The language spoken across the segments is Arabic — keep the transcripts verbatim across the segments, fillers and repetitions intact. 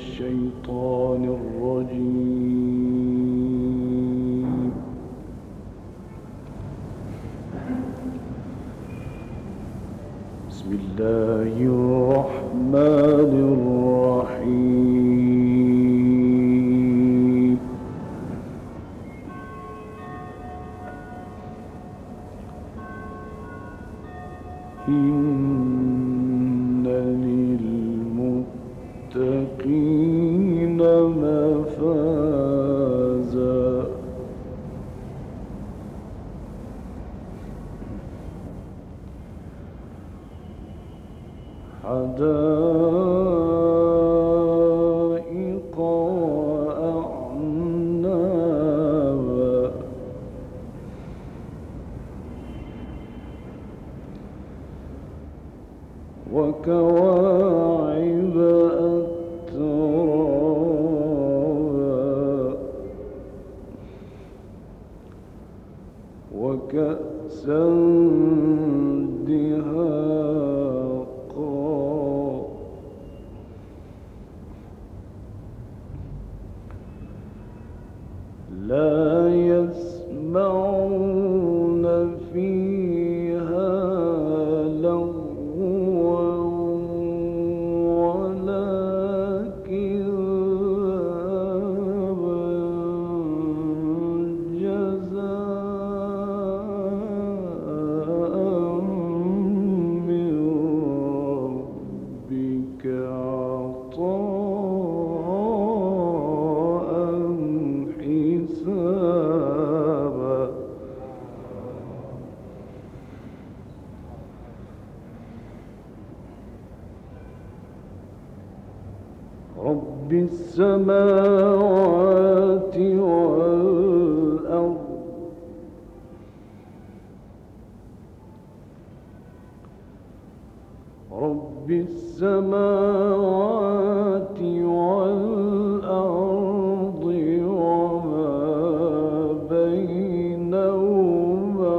الشيطان الرجيم. بسم الله الرحمن الرحيم. إن للمتقين مفازا حدائق وأعنابا وكواعب أترابا وكأسا دهاقا لا يسمعون فيها لغوا ولا كذابا جزاء من ربك عطاء حسابا. رب السماوات والأرض رب السماوات والأرض وما بينهما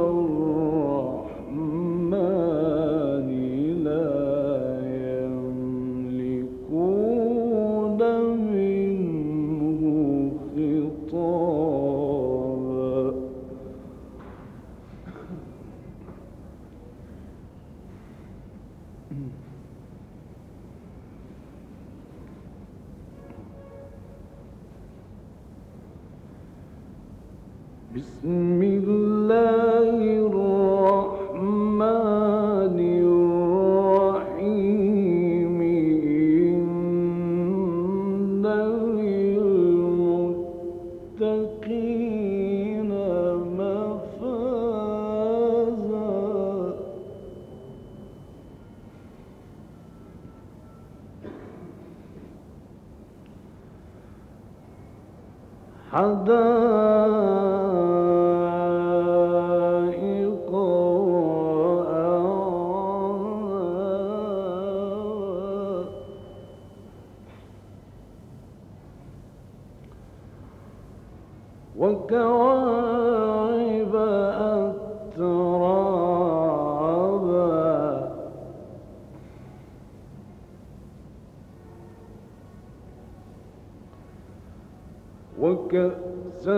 الرحمن لا يملكون منه خطابا. بسم الله الرحمن الرحيم. إن للمتقين مفازا حدائق وأعنابا وكواعب أترابا وكأسا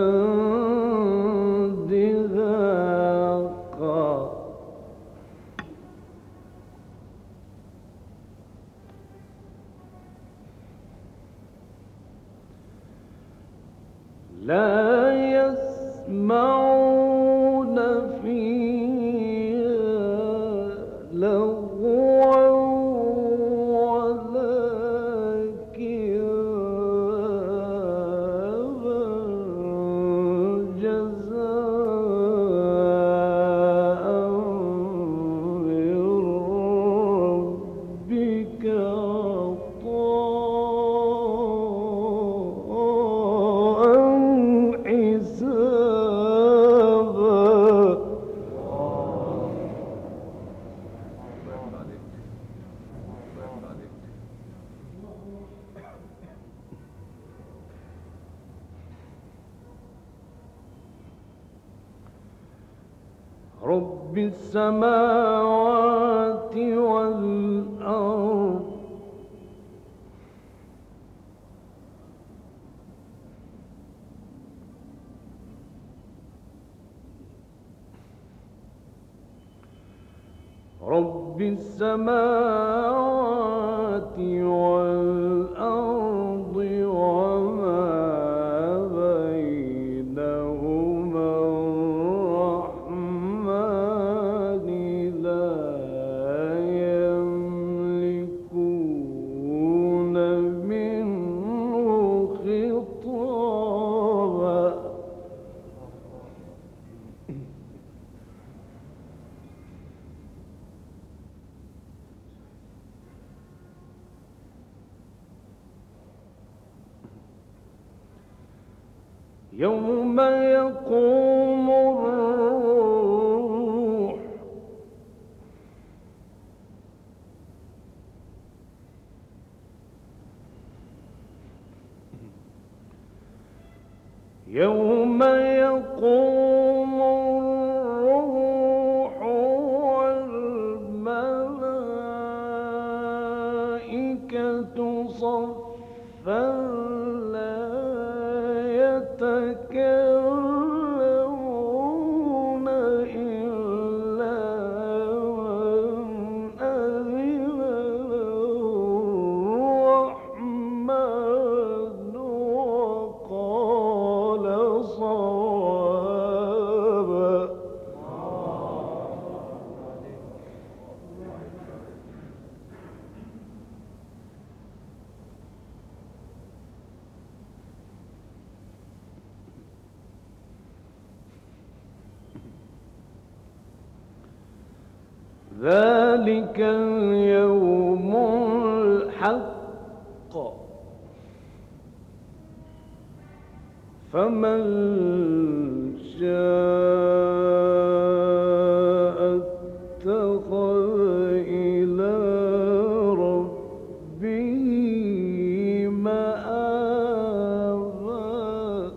دهاقا لا يسمعون فيها لغوا ولا كذابا جزاء من ربك عطاء حسابا. رب السماوات والأرض رب السماوات والأرض وما بينهما الرحمن لا يملكون منه خطابا. يوم يقوم الروح يوم يقوم الروح والملائكة صفا يتكلمون إلا من أذن الرحمن وقال صوابا. ذلك اليوم الحق فمن شاء اتخذ إلى ربه مآبا.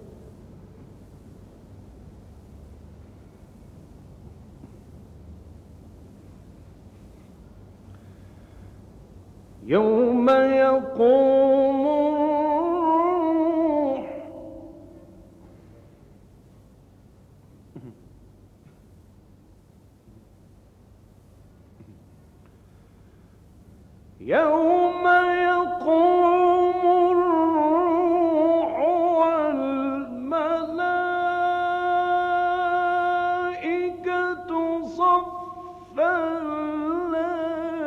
يوم يقوم الروح يوم يقوم الروح والملائكة صفا لا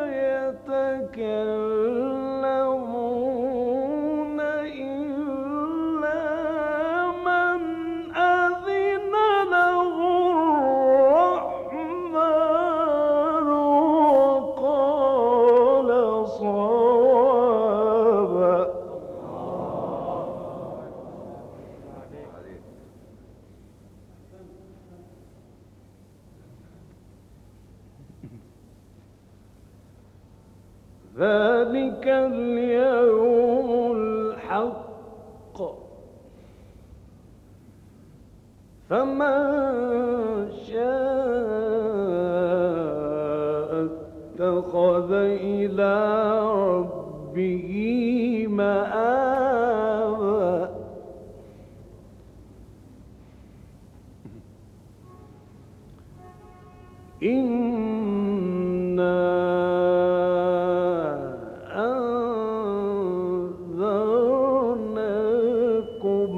يتكلمون إلا من أذن له الرحمن وقال صوابا. ذلك اليوم الحق فمن شاء اتخذ إلى ربه مآبا. إنا أنذرناكم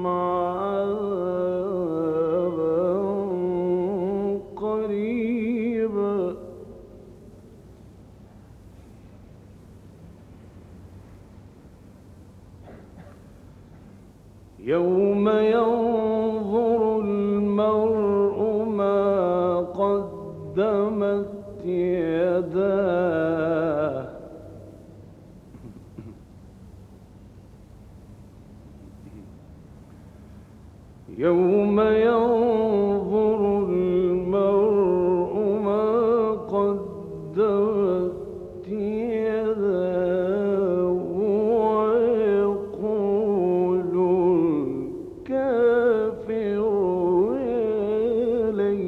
عذابا قريبا. يوم ينظر المرء ما قدمت يداه يوم ينظر المرء ما قدمت يداه ويقول الكافر يا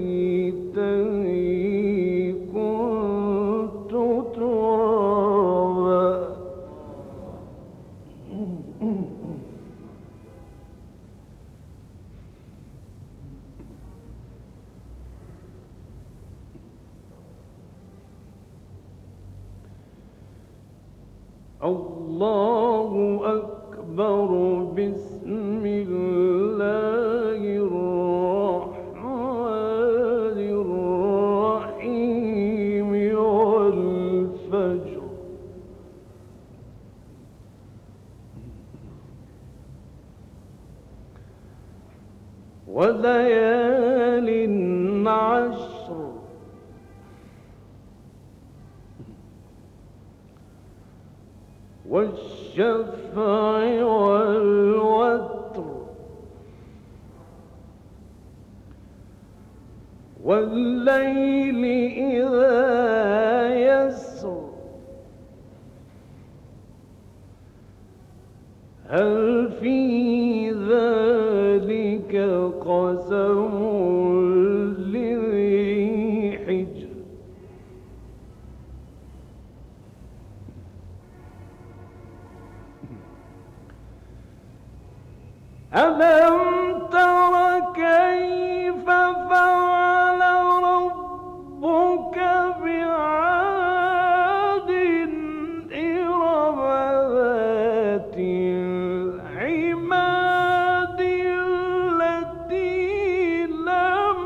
ليتني كنت ترابا. الله أكبر. بسم الله الرحمن الرحيم. والفجر وليال عشر. والشفع والوتر. والليل إذا يسر. هل في ذلك قسم لذي حجر. ألم تر كيف فعل ربك بعاد. إرم ذات العماد التي لم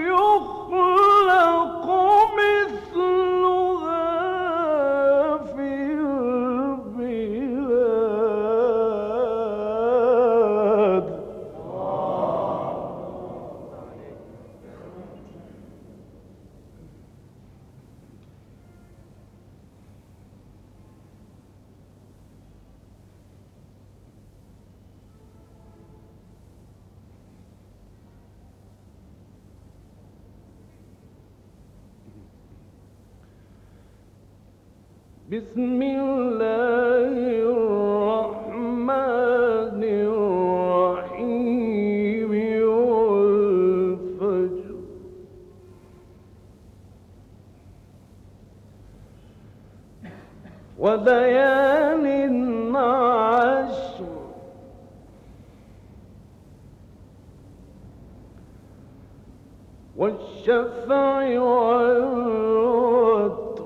يخلق مثلها في البلاد. بسم الله الرحمن الرحيم. والفجر وليال عشر. والشفع والوتر.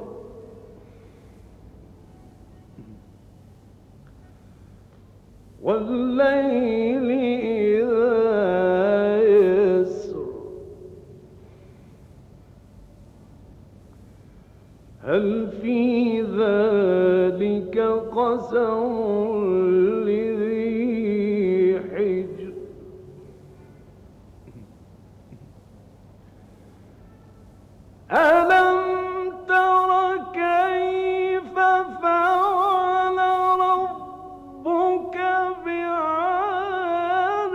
والليل إذا يسر. هل في ذلك قسم لذي حجر. ألم تر كيف فعل ربك بعاد.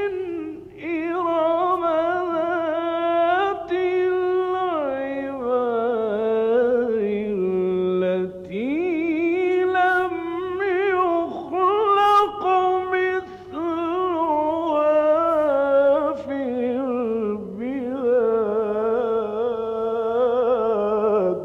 إرم ذات العماد التي لم يخلق مثلها في البلاد.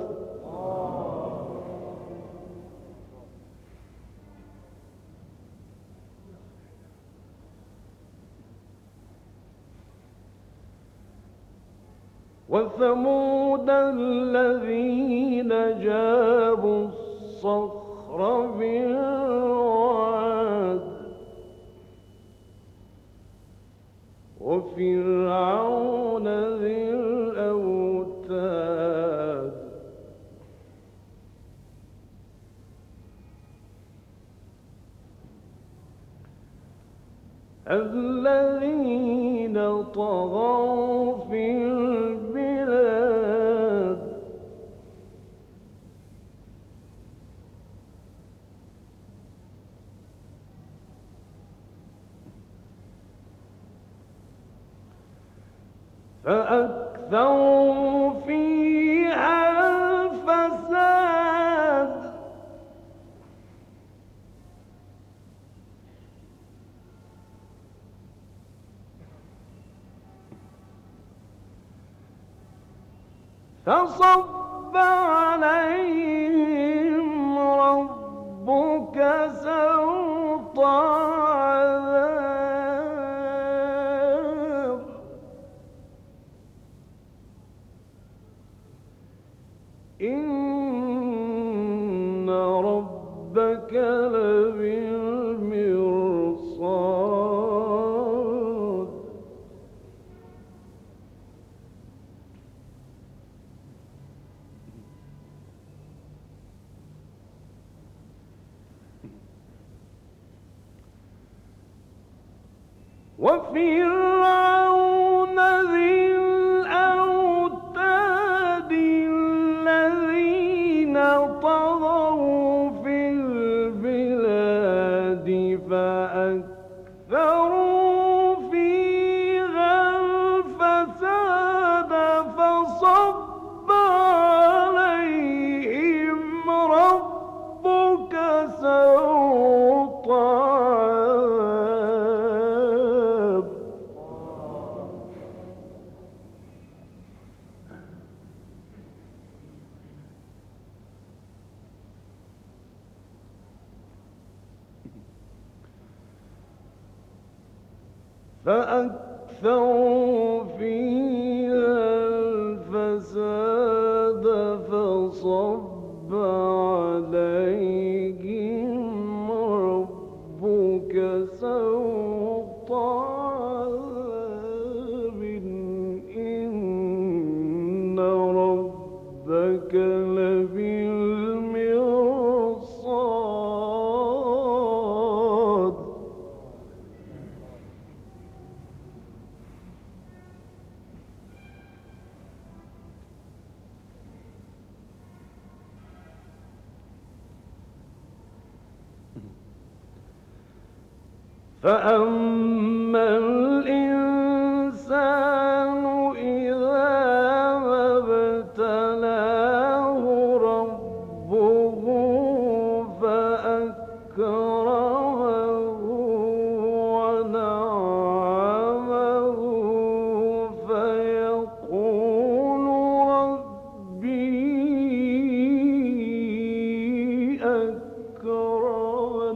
وثمود الذين جابوا الصخر بالواد. وفرعون ذي الأوتاد. الذين طغوا في البلاد. فأكثروا فيها الفساد. فصب عليهم ربك سوط عذاب. إن ربك ربك لبالمرصاد وفرعون ذي الأوتاد الذين طغوا في البلاد فأكثروا فيها الفساد فصب عليهم ربك سوط عذاب فأكثروا فيها الفساد فصب عليهم ربك سوط عذاب إن ربك لبالمرصاد فأما الإنسان إذا ما ابتلاه ربه فأكرمه ونعمه فيقول ربي أكرمن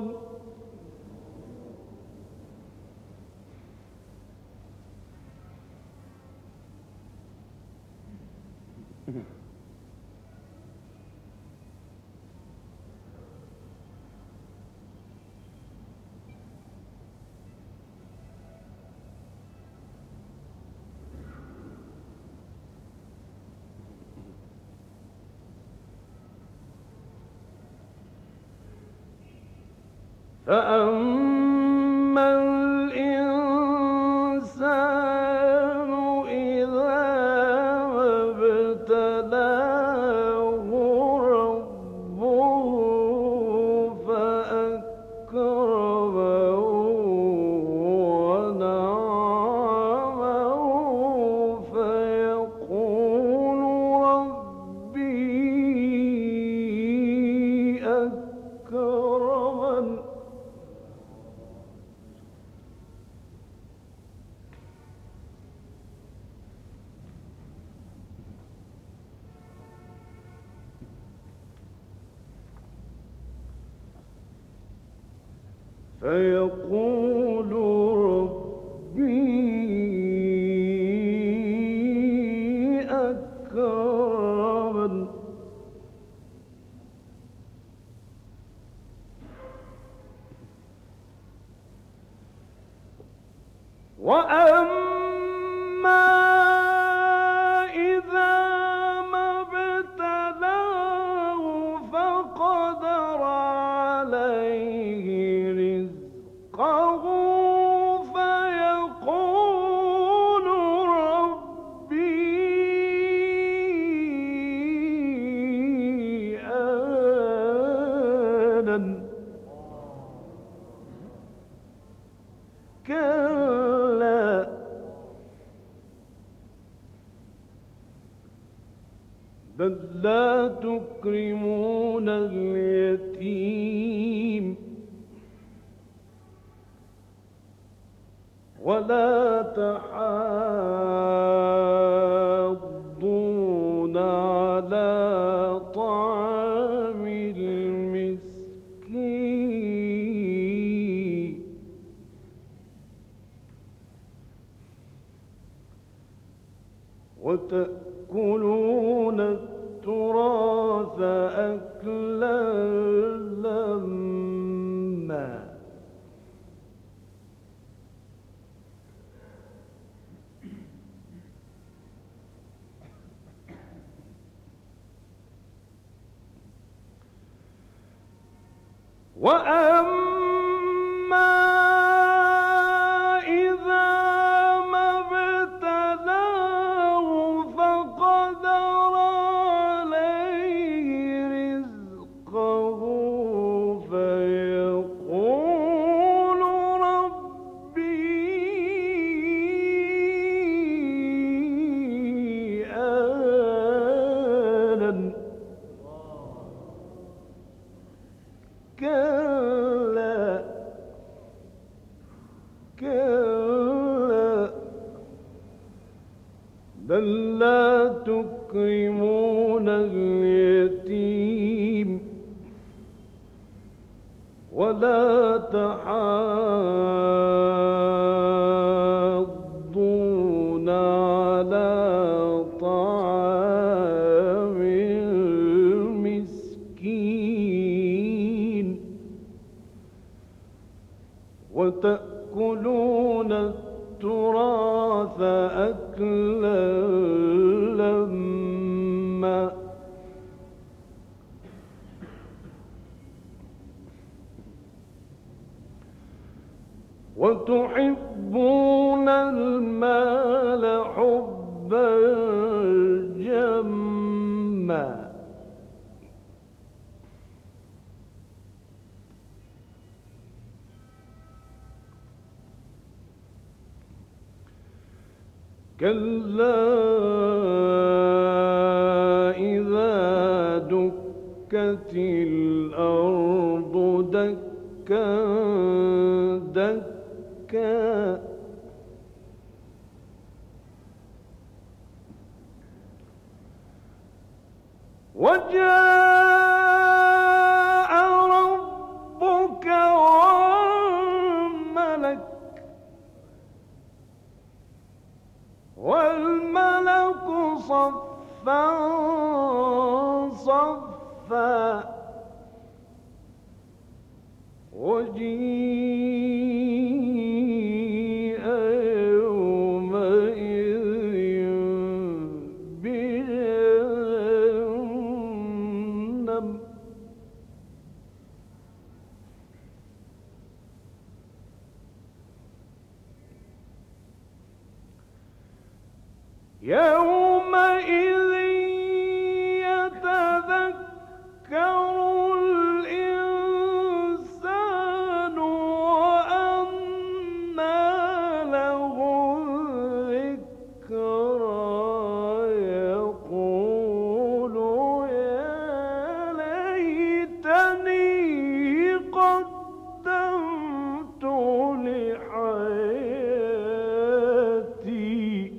فأما الإنسان إذا ما ابتلاه ربه فأكرمه ونعمه فيقول ربي أكرمن فيقول ربي أكرمن وأما إذا ما ابتلاه فقدر عليه رزقه فيقول ربي أهانن كلا بل لا تكرمون اليتيم ولا تحاضون على طعام المسكين وتأكلون التراث أكلا لما وأما إذا ما ابتلاه فقدر عليه رزقه فيقول ربي أهانن. كلا كلا بل لا تكرمون اليتيم ولا تحاضون على طعام المسكين وتأكلون التراث أكلا لما وتحبون المال حبا جما كلا إذا دكت الأرض دكا دكا وجاء ربك والملك والملك صفا صفا وجيء يومئذ بجهنم يومئذ يتذكر الإنسان وأنى له الذكرى يقول يا ليتني قدمت لحياتي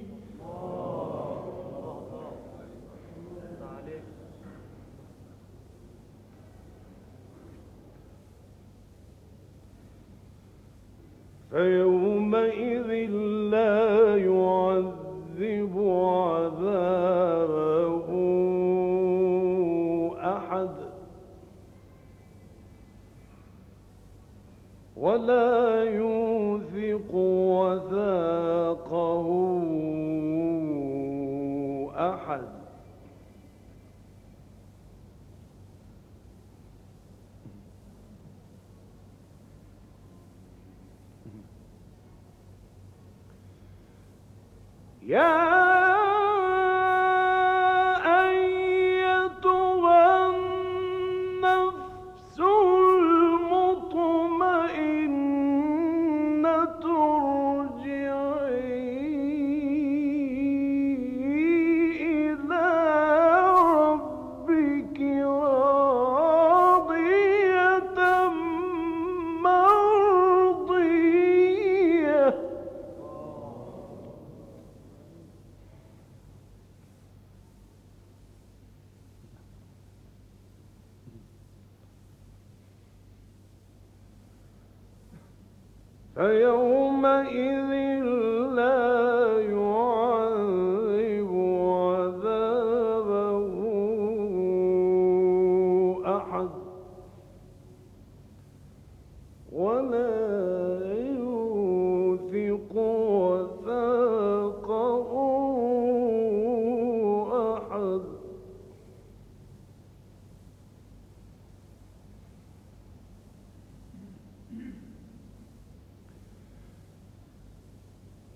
فيومئذ لا يعذب عذابه أحد ولا يوثق وثاقه أحد يا أيتها النفس المطمئنة ارجعي إلى ربك راضية مرضية فيومئذ لا يعذب عذابه أحد ولا يوثق وثاقه أحد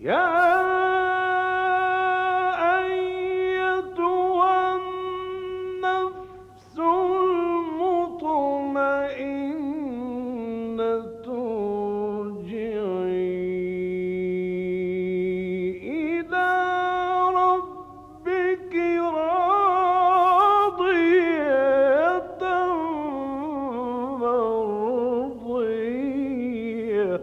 يا أيتها النفس المطمئنة ارجعي إلى ربك راضية مرضية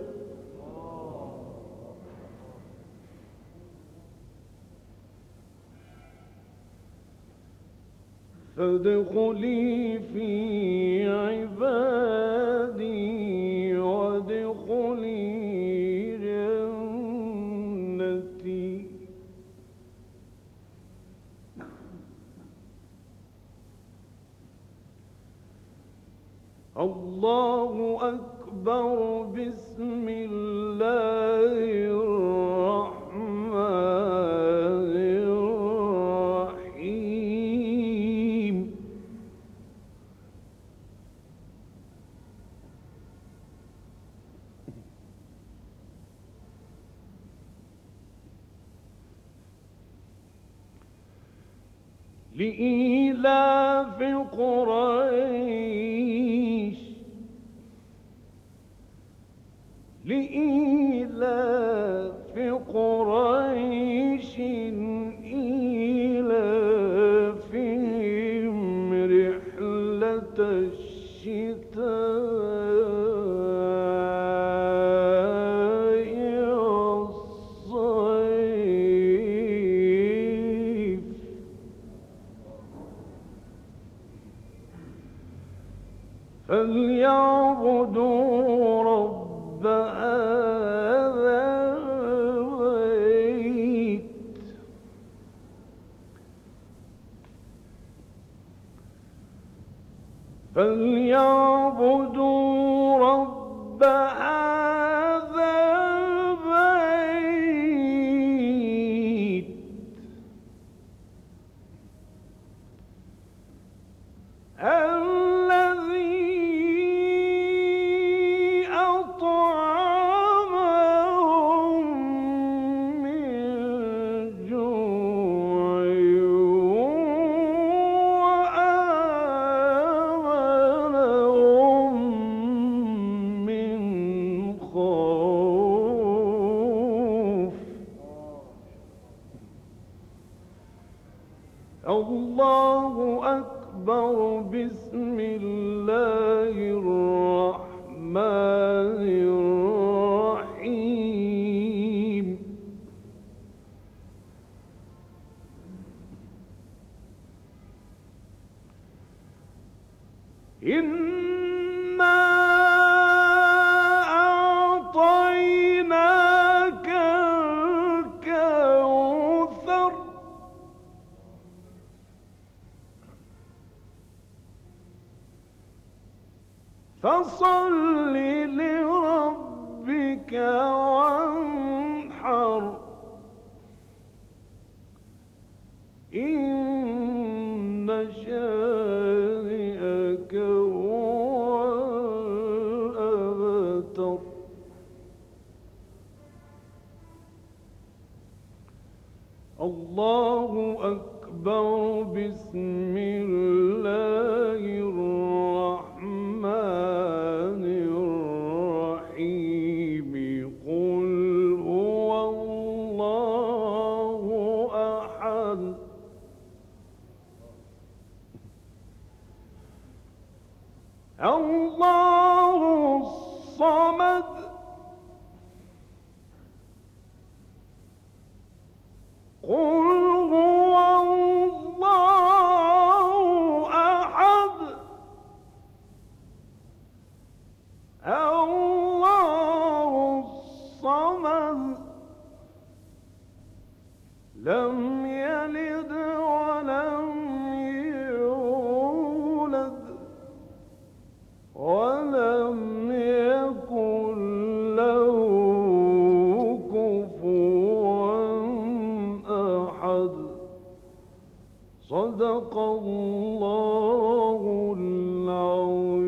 فادخلي في عبادي وادخلي جنتي. الله أكبر. بسم الله الرحمن الرحيم. لإيلاف قريش لإيلاف قريش إيلافهم رحلة الشتاء والصيف فليعبدوا رب هذا البيت فليعبدوا رب هذا البيت الله أكبر. بسم الله الرحمن الرحيم. إنا أعطيناك الكوثر فصل لربك وانحر إن شانئك هو الأبتر. الله أكبر. بسم الله الرحمن الرحيم. قل هو الله أحد الله الصمد قل هو الله أحد الله الصمد لم يلد ولم يولد ولم يكن له كفوا أحد. صدق الله العظيم.